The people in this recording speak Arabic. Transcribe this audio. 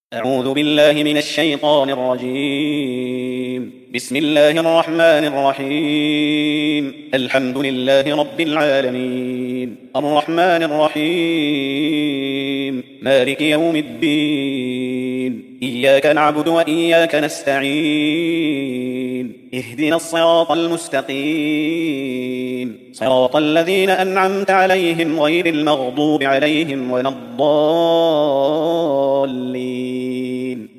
أعوذ بالله من الشيطان الرجيم. بسم الله الرحمن الرحيم. الحمد لله رب العالمين، الرحمن الرحيم، مالك يوم الدين. إياك نعبد وإياك نستعين. اهدنا الصراط المستقيم، صراط الذين أنعمت عليهم غير المغضوب عليهم ولا الضالين.